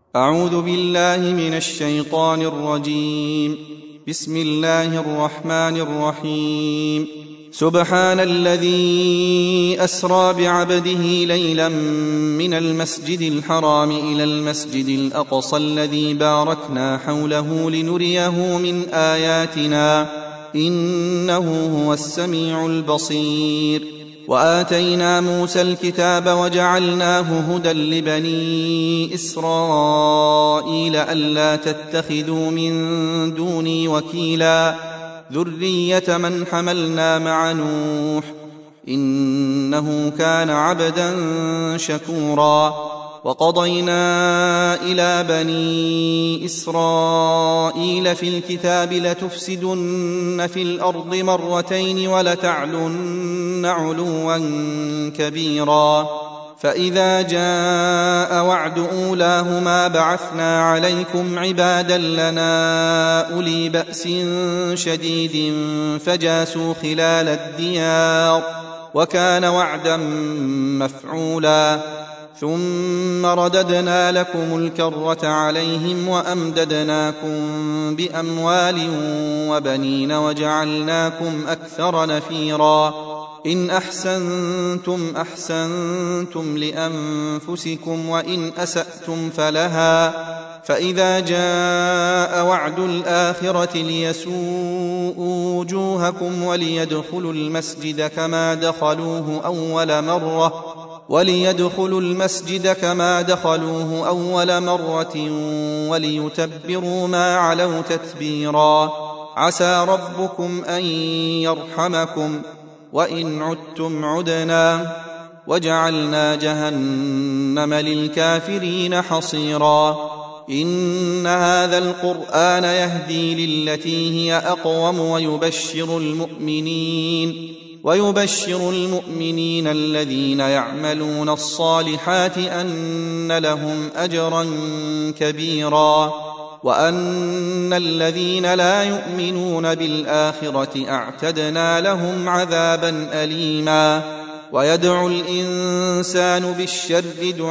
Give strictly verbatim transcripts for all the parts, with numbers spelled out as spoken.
أعوذ بالله من الشيطان الرجيم. بسم الله الرحمن الرحيم. سبحان الذي أسرى بعبده ليلا من المسجد الحرام إلى المسجد الأقصى الذي باركنا حوله لنريه من آياتنا إنه هو السميع البصير. وآتينا موسى الكتاب وجعلناه هدى لبني إسرائيل ألا تتخذوا من دوني وكيلا ذرية من حملنا مع نوح إنه كان عبدا شكورا. وقضينا إلى بني إسرائيل في الكتاب لتفسدن في الأرض مرتين ولتعلن علوا كبيرا. فإذا جاء وعد أولاهما بعثنا عليكم عبادا لنا أولي بأس شديد فجاسوا خلال الديار وكان وعدا مفعولا. ثم رددنا لكم الكرة عليهم وأمددناكم بأموال وبنين وجعلناكم أكثر نفيرا. إن أحسنتم أحسنتم لأنفسكم وإن أسأتم فلها. فإذا جاء وعد الآخرة ليسوءوا وجوهكم وليدخلوا المسجد كما دخلوه أول مرة وليدخلوا المسجد كما دخلوه أول مرة وليتبروا ما علوا تتبيرا. عسى ربكم أن يرحمكم وإن عدتم عدنا وجعلنا جهنم للكافرين حصيرا. إن هذا القرآن يهدي للتي هي أقوم ويبشر المؤمنين ويبشر المؤمنين الذين يعملون الصالحات أن لهم أجرا كبيرا وأن الذين لا يؤمنون بالآخرة أعتدنا لهم عذابا أليما. ويدعو الإنسان بالشر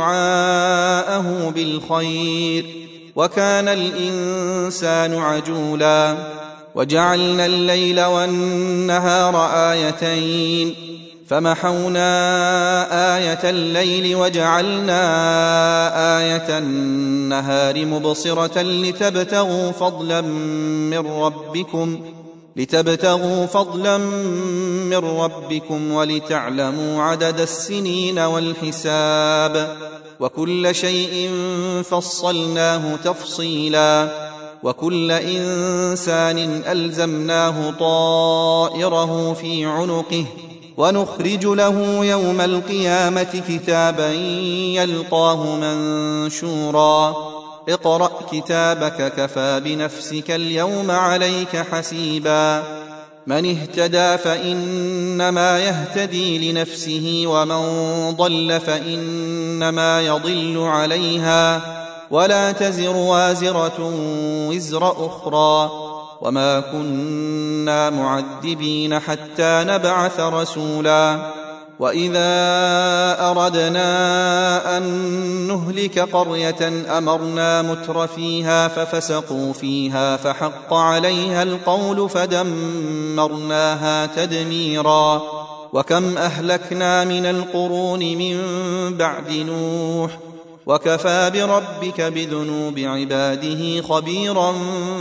دعاءه بالخير وكان الإنسان عجولا. وجعلنا الليل والنهار آيتين فمحونا آية الليل وجعلنا آية النهار مبصرة لتبتغوا فضلا من ربكم لتبتغوا فضلا من ربكم ولتعلموا عدد السنين والحساب وكل شيء فصلناه تفصيلا. وكل إنسان ألزمناه طائره في عنقه ونخرج له يوم القيامة كتابا يلقاه منشورا. اقرأ كتابك كفى بنفسك اليوم عليك حسيبا. من اهتدى فإنما يهتدي لنفسه ومن ضل فإنما يضل عليها ولا تزر وازرة وزر أخرى وما كنا معذبين حتى نبعث رسولا. وإذا أردنا أن نهلك قرية أمرنا متر فيها ففسقوا فيها فحق عليها القول فدمرناها تدميرا. وكم أهلكنا من القرون من بعد نوح وكفى بربك بذنوب عباده خبيرا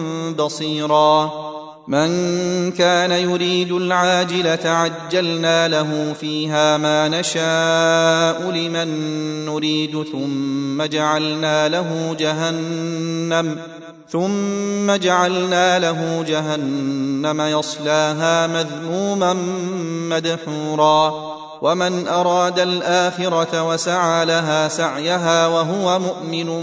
بصيرا. من كان يريد العاجلة عجلنا له فيها ما نشاء لمن نريد ثم جعلنا له جهنم ثم جعلنا له جهنم يصلاها مذموما مدحورا. ومن أراد الآخرة وسعى لها سعيها وهو مؤمن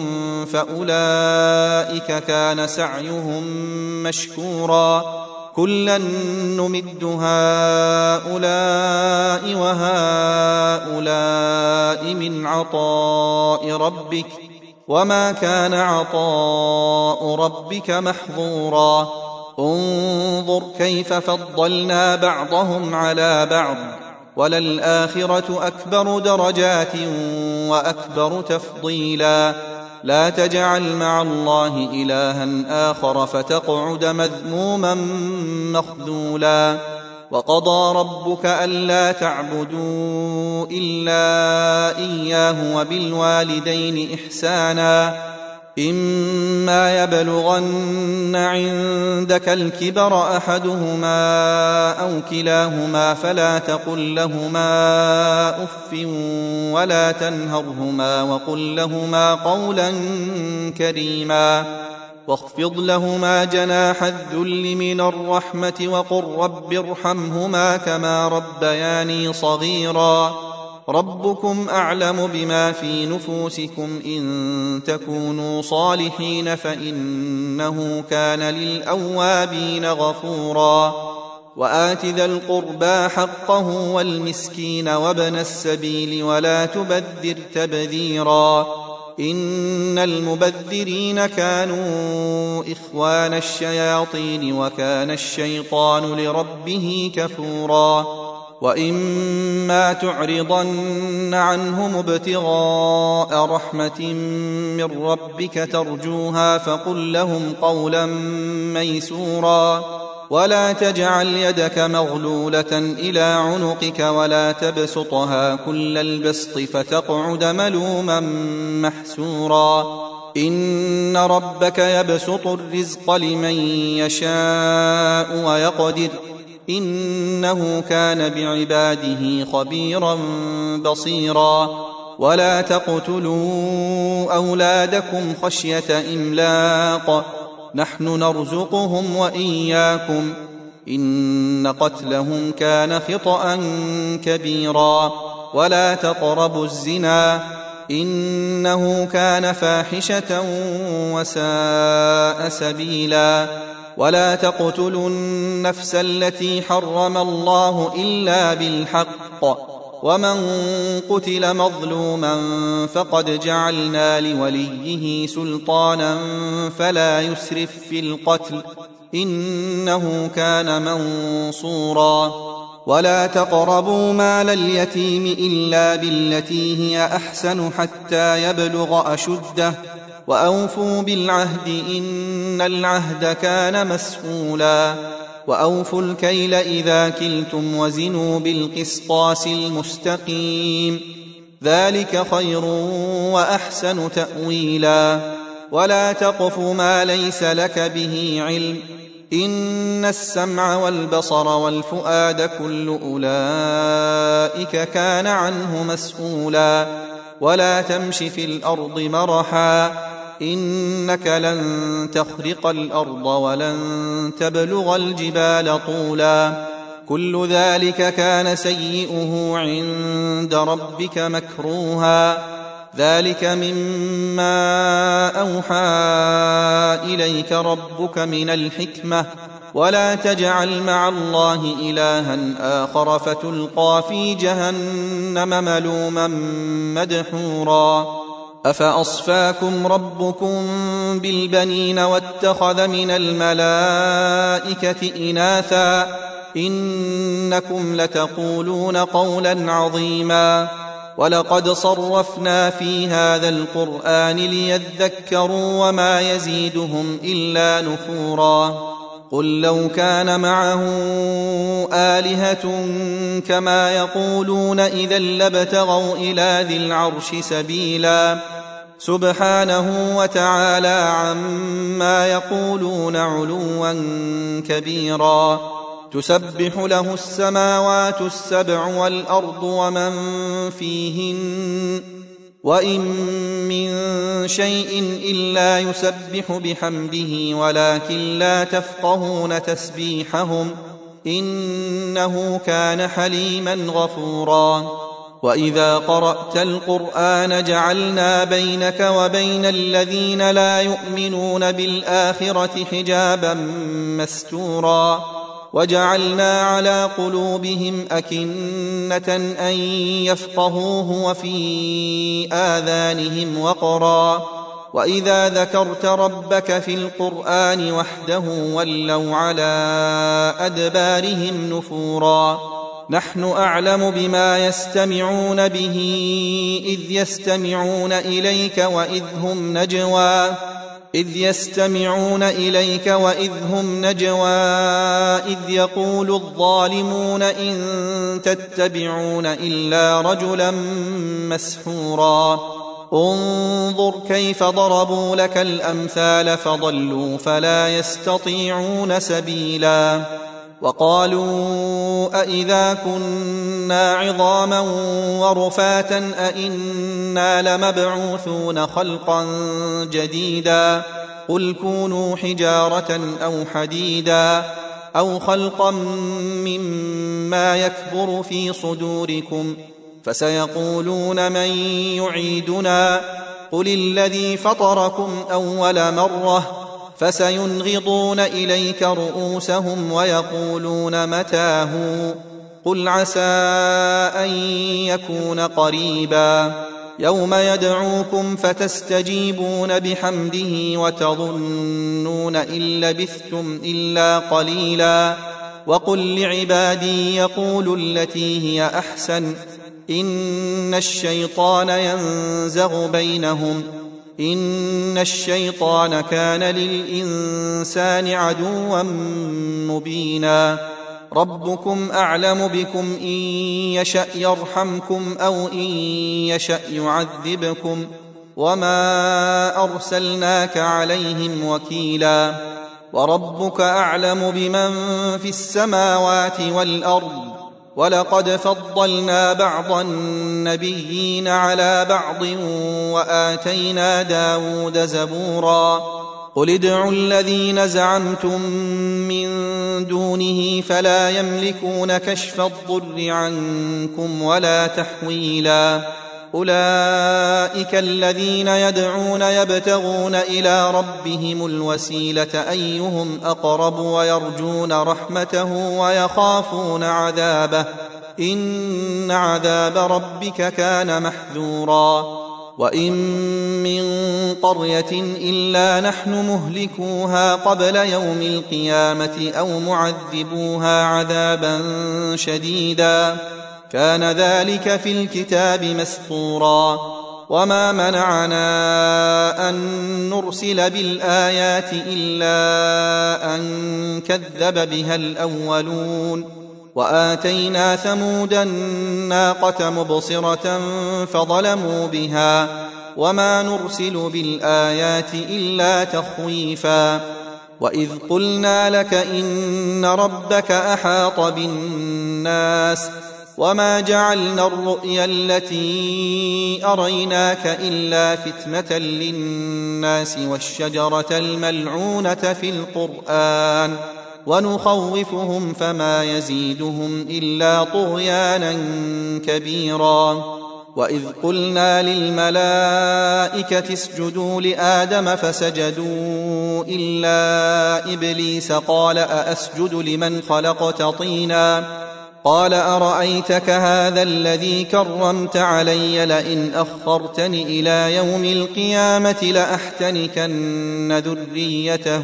فأولئك كان سعيهم مشكورا. كلا نمد هؤلاء وهؤلاء من عطاء ربك وما كان عطاء ربك محظورا. انظر كيف فضلنا بعضهم على بعض وللآخرة أكبر درجات وأكبر تفضيلا. لا تجعل مع الله إلها آخر فتقعد مذموما مخذولا وقضى ربك ألا تعبدوا إلا إياه وبالوالدين إحسانا إما يبلغن عندك الكبر أحدهما أو كلاهما فلا تقل لهما أف ولا تنهرهما وقل لهما قولا كريما واخفض لهما جناح الذل من الرحمة وقل رب ارحمهما كما ربياني صغيرا ربكم أعلم بما في نفوسكم إن تكونوا صالحين فإنه كان للأوابين غفورا وآت ذا القربى حقه والمسكين وابن السبيل ولا تبذر تبذيرا إن المبذرين كانوا إخوان الشياطين وكان الشيطان لربه كفورا وإما تعرضن عنهم ابتغاء رحمة من ربك ترجوها فقل لهم قولا ميسورا ولا تجعل يدك مغلولة إلى عنقك ولا تبسطها كل البسط فتقعد ملوما محسورا إن ربك يبسط الرزق لمن يشاء ويقدر إنه كان بعباده خبيرا بصيرا ولا تقتلوا أولادكم خشية إملاق نحن نرزقهم وإياكم إن قتلهم كان خطأ كبيرا ولا تقربوا الزنا إنه كان فاحشة وساء سبيلا ولا تقتلوا النفس التي حرم الله إلا بالحق ومن قتل مظلوما فقد جعلنا لوليه سلطانا فلا يسرف في القتل إنه كان منصورا ولا تقربوا مال اليتيم إلا بالتي هي أحسن حتى يبلغ أشده وأوفوا بالعهد إن العهد كان مسؤولا وأوفوا الكيل إذا كلتم وزنوا بالقسطاس المستقيم ذلك خير وأحسن تأويلا ولا تقف ما ليس لك به علم إن السمع والبصر والفؤاد كل أولئك كان عنه مسؤولا ولا تمش في الأرض مرحا إنك لن تخرق الأرض ولن تبلغ الجبال طولا كل ذلك كان سيئه عند ربك مكروها ذلك مما أوحى إليك ربك من الحكمة ولا تجعل مع الله إلها آخر فتلقى في جهنم ملوما مدحورا أفأصفاكم ربكم بالبنين واتخذ من الملائكة إناثا إنكم لتقولون قولا عظيما ولقد صرفنا في هذا القرآن ليذكروا وما يزيدهم إلا نفورا قل لو كان معه آلهة كما يقولون إذا لابتغوا إلى ذي العرش سبيلا سبحانه وتعالى عما يقولون علوا كبيرا تسبح له السماوات السبع والأرض ومن فيهن وإن من شيء إلا يسبح بحمده ولكن لا تفقهون تسبيحهم إنه كان حليما غفورا وإذا قرأت القرآن جعلنا بينك وبين الذين لا يؤمنون بالآخرة حجابا مستورا وجعلنا على قلوبهم أكنة أن يفقهوه وفي آذانهم وقرا وإذا ذكرت ربك في القرآن وحده ولوا على أدبارهم نفورا نحن أعلم بما يستمعون به إذ يستمعون إليك وإذ هم نجوى إذ يستمعون إليك وإذ هم نجوى إذ يقول الظالمون إن تتبعون إلا رجلا مسحورا انظر كيف ضربوا لك الأمثال فضلوا فلا يستطيعون سبيلا وقالوا أئذا كنا عظاما ورفاتا أئنا لمبعوثون خلقا جديدا قل كونوا حجارة أو حديدا أو خلقا مما يكبر في صدوركم فسيقولون من يعيدنا قل الذي فطركم أول مرة فسينغضون إليك رؤوسهم ويقولون متى هو قل عسى أن يكون قريبا يوم يدعوكم فتستجيبون بحمده وتظنون إن لبثتم إلا قليلا وقل لعبادي يقولوا التي هي أحسن إن الشيطان ينزغ بينهم إن الشيطان كان للإنسان عدوا مبينا ربكم أعلم بكم إن يشأ يرحمكم أو إن يشأ يعذبكم وما أرسلناك عليهم وكيلا وربك أعلم بمن في السماوات والأرض ولقد فضلنا بعض النبيين على بعض وآتينا داود زبورا قل ادعوا الذين زعمتم من دونه فلا يملكون كشف الضر عنكم ولا تحويلا أولئك الذين يدعون يبتغون إلى ربهم الوسيلة أيهم أقرب ويرجون رحمته ويخافون عذابه إن عذاب ربك كان محذورا وإن من قرية إلا نحن مهلكوها قبل يوم القيامة أو معذبوها عذابا شديدا كان ذلك في الكتاب مسطورا وما منعنا أن نرسل بالآيات إلا أن كذب بها الأولون وآتينا ثمود الناقة مبصرة فظلموا بها وما نرسل بالآيات إلا تخويفا وإذ قلنا لك إن ربك أحاط بالناس وما جعلنا الرؤيا التي أريناك إلا فتنة للناس والشجرة الملعونة في القرآن ونخوفهم فما يزيدهم إلا طغيانا كبيرا وإذ قلنا للملائكة اسجدوا لآدم فسجدوا إلا إبليس قال أأسجد لمن خلقت طينا قال أرأيتك هذا الذي كرمت علي لئن أخرتني إلى يوم القيامة لأحتنكن ذريته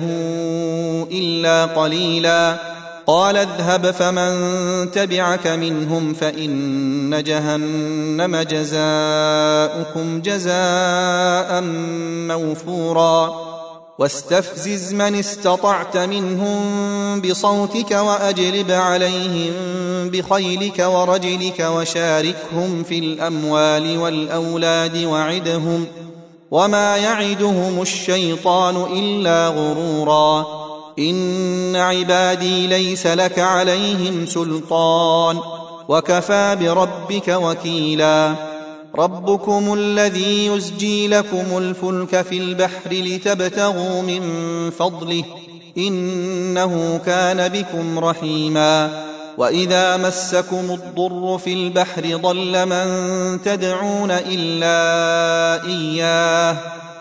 إلا قليلا قال اذهب فمن تبعك منهم فإن جهنم جزاؤكم جزاء موفورا واستفزز من استطعت منهم بصوتك وأجلب عليهم بخيلك ورجلك وشاركهم في الأموال والأولاد وعدهم وما يعدهم الشيطان إلا غرورا إن عبادي ليس لك عليهم سلطان وكفى بربك وكيلا ربكم الذي يزجي لكم الفلك في البحر لتبتغوا من فضله إنه كان بكم رحيما وإذا مسكم الضر في البحر ضل من تدعون إلا إياه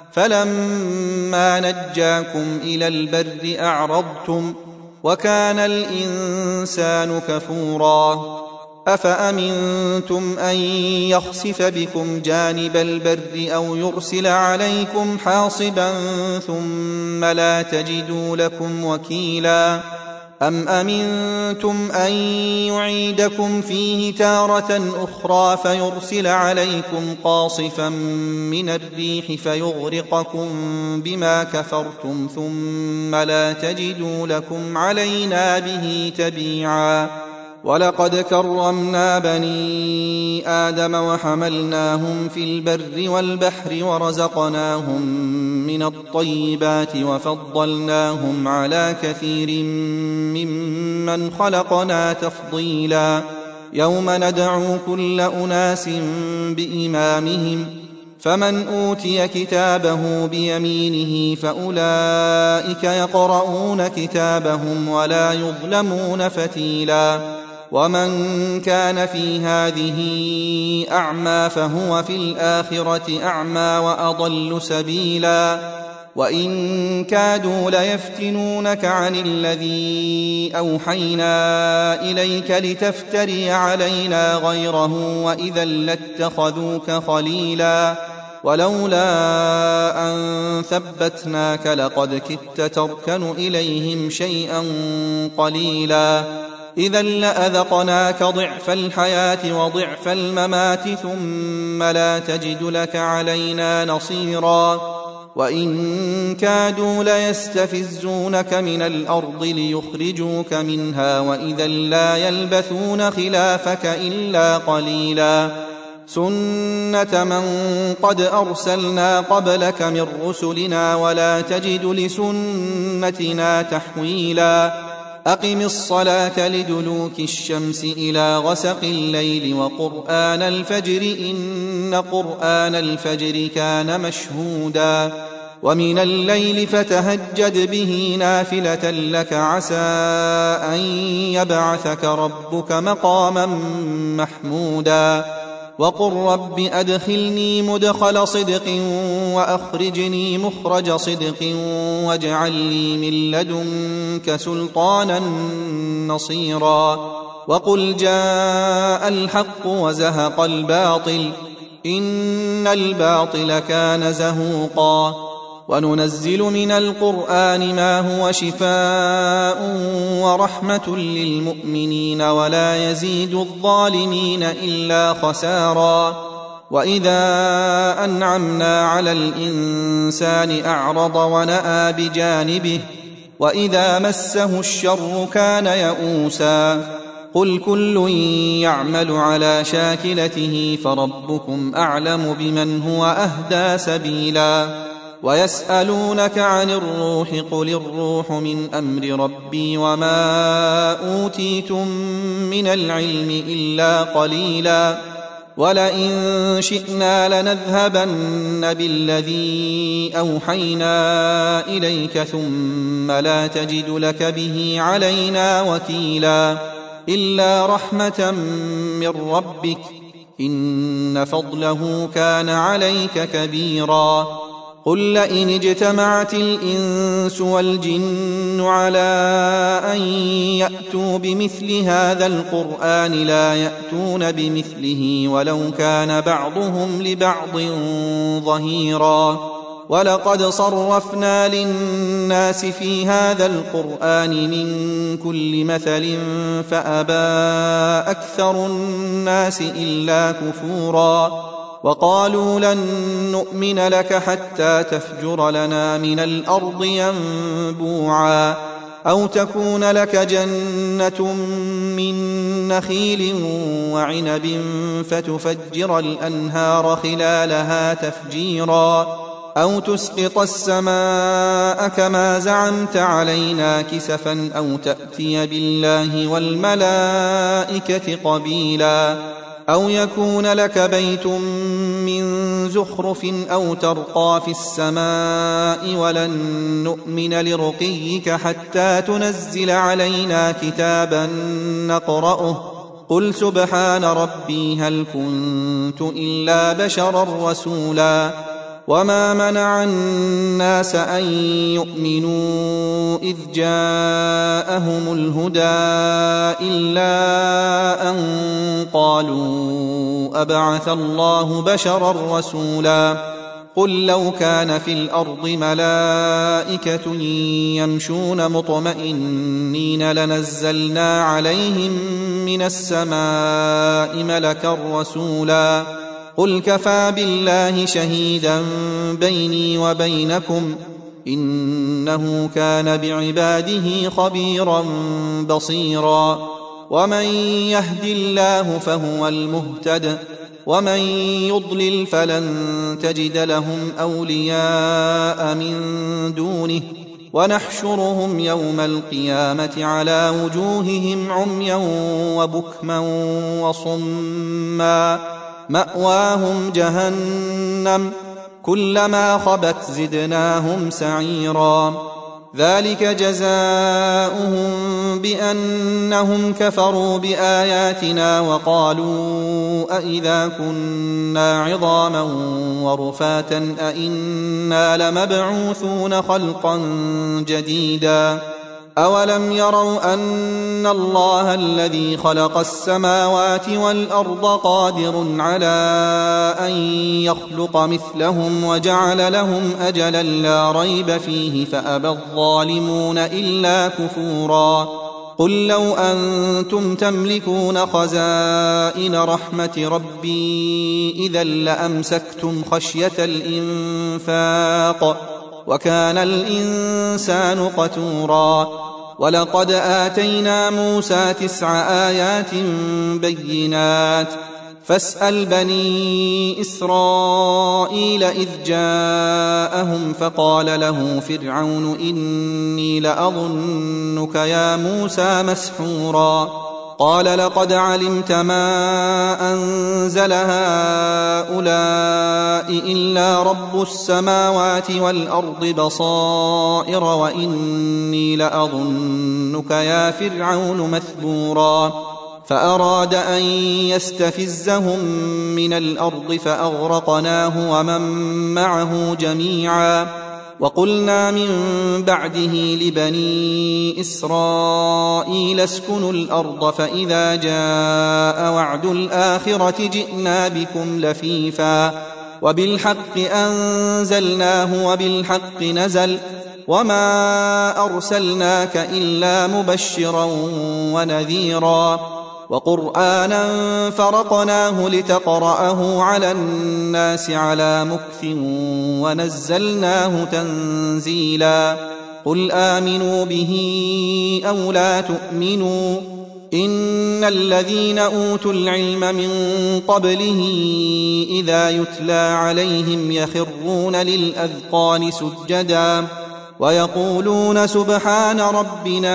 فلما نجاكم إلى البر أعرضتم وكان الإنسان كفورا أفأمنتم أن يخسف بكم جانب البر أو يرسل عليكم حاصبا ثم لا تجدوا لكم وكيلا أم أمنتم أن يعيدكم فيه تارة أخرى فيرسل عليكم قاصفا من الريح فيغرقكم بما كفرتم ثم لا تجدوا لكم علينا به تبيعا ولقد كرمنا بني آدم وحملناهم في البر والبحر ورزقناهم من الطيبات وفضلناهم على كثير ممن خلقنا تفضيلا يوم ندعو كل أناس بإمامهم فمن أوتي كتابه بيمينه فأولئك يقرؤون كتابهم ولا يظلمون فتيلا ومن كان في هذه أعمى فهو في الآخرة أعمى وأضل سبيلا وإن كادوا ليفتنونك عن الذي أوحينا إليك لتفتري علينا غيره وإذا لاتخذوك خليلا ولولا أن ثبتناك لقد كدت تركن إليهم شيئا قليلا إذا لأذقناك ضعف الحياة وضعف الممات ثم لا تجد لك علينا نصيرا وإن كادوا ليستفزونك من الأرض ليخرجوك منها وإذا لا يلبثون خلافك إلا قليلا سنة من قد أرسلنا قبلك من رسلنا ولا تجد لسنتنا تحويلا أقم الصلاة لدلوك الشمس إلى غسق الليل وقرآن الفجر إن قرآن الفجر كان مشهودا ومن الليل فتهجد به نافلة لك عسى أن يبعثك ربك مقاما محمودا وقل رب أدخلني مدخل صدق وأخرجني مخرج صدق واجعل لي من لدنك سلطانا نصيرا وقل جاء الحق وزهق الباطل إن الباطل كان زهوقا وننزل من القرآن ما هو شفاء ورحمة للمؤمنين ولا يزيد الظالمين إلا خسارا وإذا أنعمنا على الإنسان أعرض ونأى بجانبه وإذا مسه الشر كان يئوسا قل كل يعمل على شاكلته فربكم أعلم بمن هو أهدى سبيلا ويسألونك عن الروح قل الروح من أمر ربي وما أوتيتم من العلم إلا قليلا ولئن شئنا لنذهبن بالذي أوحينا إليك ثم لا تجد لك به علينا وكيلا إلا رحمة من ربك إن فضله كان عليك كبيرا قل لئن اجتمعت الإنس والجن على أن يأتوا بمثل هذا القرآن لا يأتون بمثله ولو كان بعضهم لبعض ظهيرا ولقد صرفنا للناس في هذا القرآن من كل مثل فأبى أكثر الناس إلا كفورا وقالوا لن نؤمن لك حتى تفجر لنا من الأرض ينبوعا أو تكون لك جنة من نخيل وعنب فتفجر الأنهار خلالها تفجيرا أو تسقط السماء كما زعمت علينا كسفا أو تأتي بالله والملائكة قبيلا أو يكون لك بيت من زخرف أو ترقى في السماء ولن نؤمن لرقيك حتى تنزل علينا كتابا نقرأه قل سبحان ربي هل كنت إلا بشرا رسولا وما منع الناس أن يؤمنوا إذ جاءهم الهدى إلا أن قالوا أبعث الله بشرا رسولا قل لو كان في الأرض ملائكة يمشون مطمئنين لنزلنا عليهم من السماء ملكا رسولا قل كفى بالله شهيدا بيني وبينكم إنه كان بعباده خبيرا بصيرا ومن يهد الله فهو المهتد ومن يضلل فلن تجد لهم أولياء من دونه ونحشرهم يوم القيامة على وجوههم عميا وبكما وصما مأواهم جهنم كلما خبت زدناهم سعيرا ذلك جزاؤهم بأنهم كفروا بآياتنا وقالوا أئذا كنا عظاما ورفاتا أئنا لمبعوثون خلقا جديدا أولم يروا أن الله الذي خلق السماوات والأرض قادر على أن يخلق مثلهم وجعل لهم أجلا لا ريب فيه فأبى الظالمون إلا كفورا قل لو أنتم تملكون خزائن رحمة ربي إذا لأمسكتم خشية الإنفاق وكان الإنسان قتورا ولقد آتينا موسى تسع آيات بينات فاسأل بني إسرائيل إذ جاءهم فقال له فرعون إني لأظنك يا موسى مسحورا قال لقد علمت ما أنزل هؤلاء إلا رب السماوات والأرض بصائر وإني لأظنك يا فرعون مثبورا فأراد أن يستفزهم من الأرض فأغرقناه ومن معه جميعا وقلنا من بعده لبني إسرائيل اسكنوا الأرض فإذا جاء وعد الآخرة جئنا بكم لفيفا وبالحق أنزلناه وبالحق نزل وما أرسلناك إلا مبشرا ونذيرا وقرآنا فرقناه لتقرأه على الناس على مكث ونزلناه تنزيلا قل آمنوا به أو لا تؤمنوا إن الذين أوتوا العلم من قبله إذا يتلى عليهم يخرون للأذقان سجدا ويقولون سبحان ربنا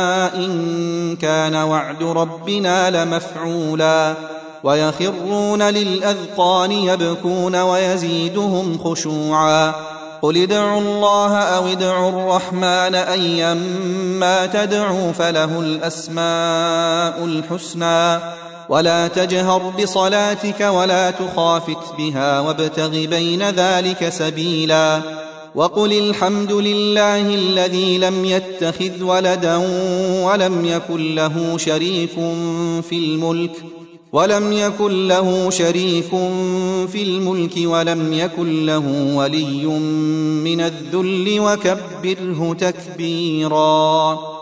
إن كان وعد ربنا لمفعولا ويخرون للأذقان يبكون ويزيدهم خشوعا قل ادعوا الله أو ادعوا الرحمن أيما تدعوا فله الأسماء الحسنى ولا تجهر بصلاتك ولا تخافت بها وابتغ بين ذلك سبيلا وقل الحمد لله الذي لم يتخذ ولدا ولم يكن له شريك في الملك ولم يكن له شريك في الملك ولم يكن له ولي من الذل وكبره تكبيرا.